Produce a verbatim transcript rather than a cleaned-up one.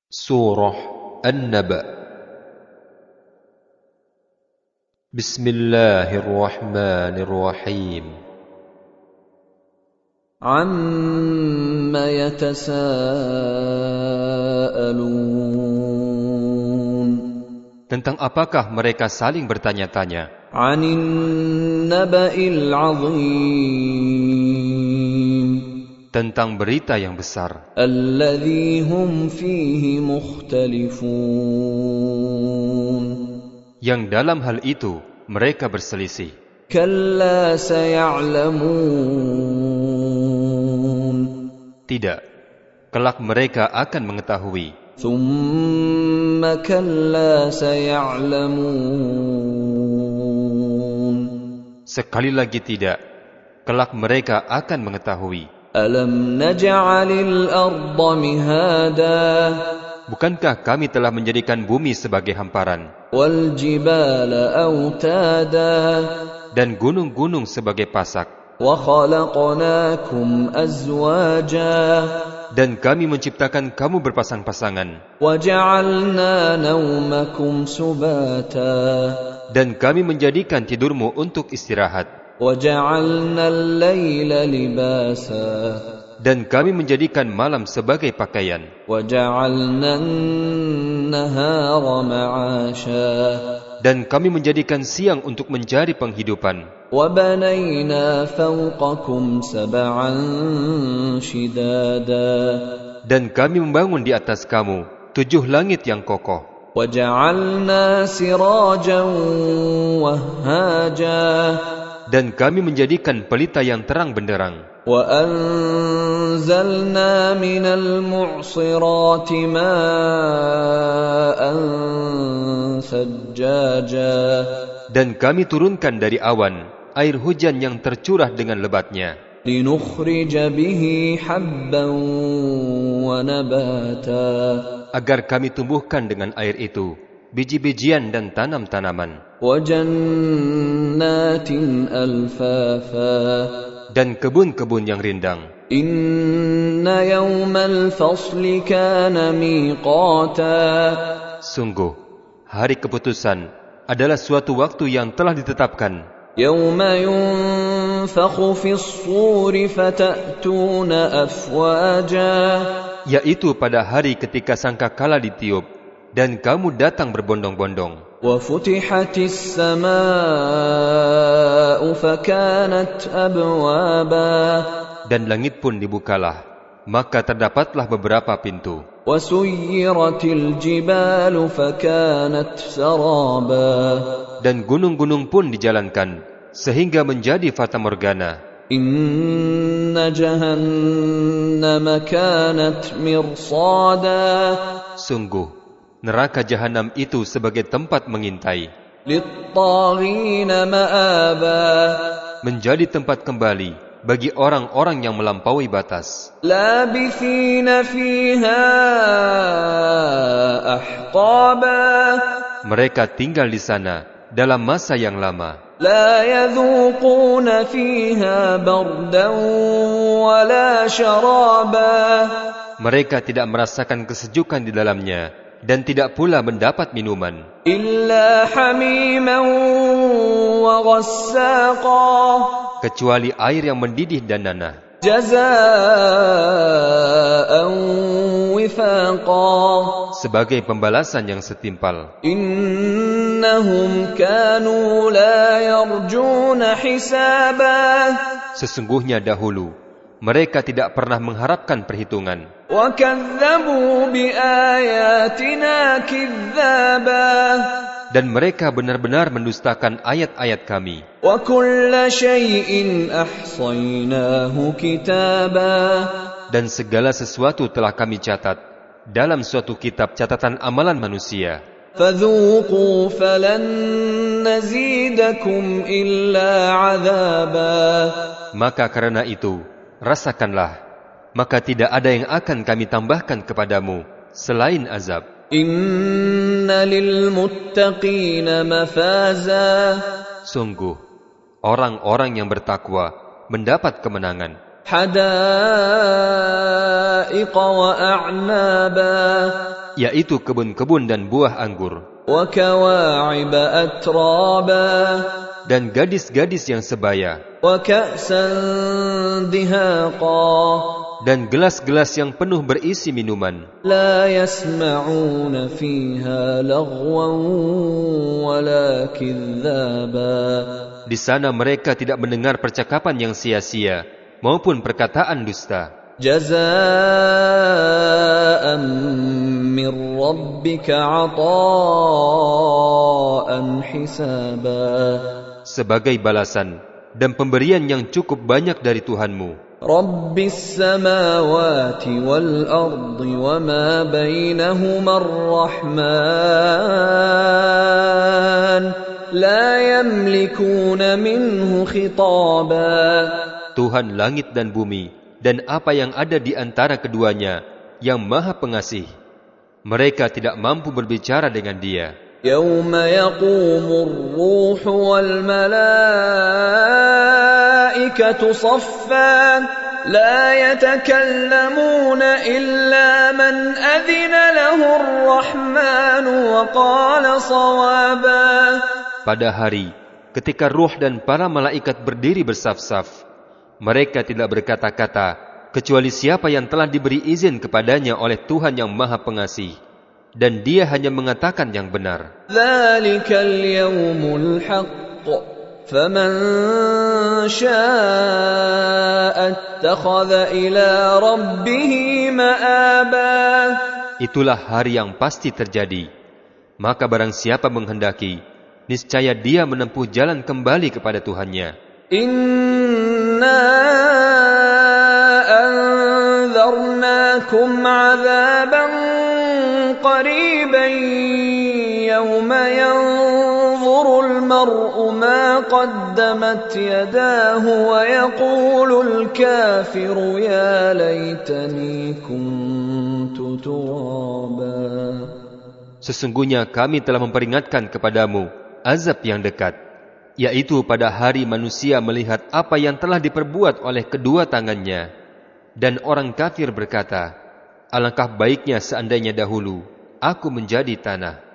Surah An-Naba. Bismillahirrahmanirrahim. Amma yatasa'alun. Tentang apakah mereka saling bertanya-tanya? 'Anin naba'il 'azim. Tentang berita yang besar. Alladzi hum fihi mukhtalifun. Yang dalam hal itu mereka berselisih. Kalla saya'lamun. Tidak, kelak mereka akan mengetahui. Thumma kalla saya'lamun. Sekali lagi tidak, kelak mereka akan mengetahui. Alam naj'alil arda mihada. Bukankah kami telah menjadikan bumi sebagai hamparan, Wal jibala autada. dan gunung-gunung sebagai pasak, Wa khalaqnakum azwaja. dan kami menciptakan kamu berpasang-pasangan, Wa ja'alna nawmakum subata. dan kami menjadikan tidurmu untuk istirahat, Wa ja'alna al-laila libasa. dan kami menjadikan malam sebagai pakaian, Wa ja'alna an-nahara ma'asha. dan kami menjadikan siang untuk mencari penghidupan. Wa banayna fawqakum sab'an shidada. Dan kami membangun di atas kamu tujuh langit yang kokoh. Wa ja'alna sirajan wahhaja. Dan kami menjadikan pelita yang terang benderang. Wa anzalna minal mu'sirati ma'an sajjaja. Dan kami turunkan dari awan air hujan yang tercurah dengan lebatnya, Linukhrija bihi habban wa nabata. agar kami tumbuhkan dengan air itu biji-bijian dan tanam-tanaman, Wa jannatin alfafa. dan kebun-kebun yang rindang. Inna yawmal fasli kana miqata. Sungguh, hari keputusan adalah suatu waktu yang telah ditetapkan. Yawma yunfakhu fis suri fatatuna afwaja. Yaitu pada hari ketika sangkakala ditiup, dan kamu datang berbondong-bondong. Wa futihatis samaa'u fakanat abwaba. Dan langit pun dibukalah, maka terdapatlah beberapa pintu. Wa suyyiratil jibalu fakanat saraba. Dan gunung-gunung pun dijalankan sehingga menjadi fatamorgana. Inna jahannama kanat mirsada. Sungguh, neraka jahanam itu sebagai tempat mengintai, Lit-taghina ma'aba. menjadi tempat kembali bagi orang-orang yang melampaui batas. Labithina fiha ahqaba. Mereka tinggal di sana dalam masa yang lama. La yadhuquna fiha bardan wala sharaba. Mereka tidak merasakan kesejukan di dalamnya dan tidak pula mendapat minuman, Illa hamiman wa ghassaqa. kecuali air yang mendidih dan nanah, Jazaa'an wifaqa. sebagai pembalasan yang setimpal. Innahum kanu la yarjuna hisaba. Sesungguhnya dahulu mereka tidak pernah mengharapkan perhitungan, Wa kadzabu bi ayatina kidzaba. dan mereka benar-benar mendustakan ayat-ayat kami. Wa kulla syai'in ahsaynahu kitaba. Dan segala sesuatu telah kami catat dalam suatu kitab catatan amalan manusia. Fadhuqu falan nazidakum illa 'adzaba. Maka karena itu, rasakanlah, maka tidak ada yang akan kami tambahkan kepadamu selain azab. Inna lil muttaqina mafaza. Sungguh, orang-orang yang bertakwa mendapat kemenangan. حدائق وأعنابا yaitu kebun-kebun dan buah anggur, وكواعب أترابا dan gadis-gadis yang sebaya, وكأسا دهاقا dan gelas-gelas yang penuh berisi minuman. لا يسمعون فيها لغوا ولا كذابا Di sana mereka tidak mendengar percakapan yang sia-sia maupun perkataan dusta. جزاء من ربك عطاء حسابا Sebagai balasan dan pemberian yang cukup banyak dari Tuhanmu, رب السماوات والأرض وما بينهما الرحمن لا يملكون منه خطابا Tuhan langit dan bumi dan apa yang ada di antara keduanya yang Maha Pengasih, mereka tidak mampu berbicara dengan Dia. يوم يقوم الروح والملائكة صفا لا يتكلمون إلا من أذن له الرحمن وقال صوابا. Pada hari ketika ruh dan para malaikat berdiri bersaf-saf, mereka tidak berkata-kata kecuali siapa yang telah diberi izin kepadanya oleh Tuhan yang Maha Pengasih, dan Dia hanya mengatakan yang benar. ذلك اليوم الحق فمن شاء اتخذ إلى ربه مآبا. Itulah hari yang pasti terjadi. Maka barang siapa menghendaki, niscaya dia menempuh jalan kembali kepada Tuhannya. Inna anzarnakum 'adzaban qariban yawma yanzurul mar'u ma qaddamat yadahu wa yaqulul kafiru ya laitani kuntu turaba. Sesungguhnya kami telah memperingatkan kepadamu azab yang dekat, yaitu pada hari manusia melihat apa yang telah diperbuat oleh kedua tangannya, dan orang kafir berkata, alangkah baiknya seandainya dahulu aku menjadi tanah.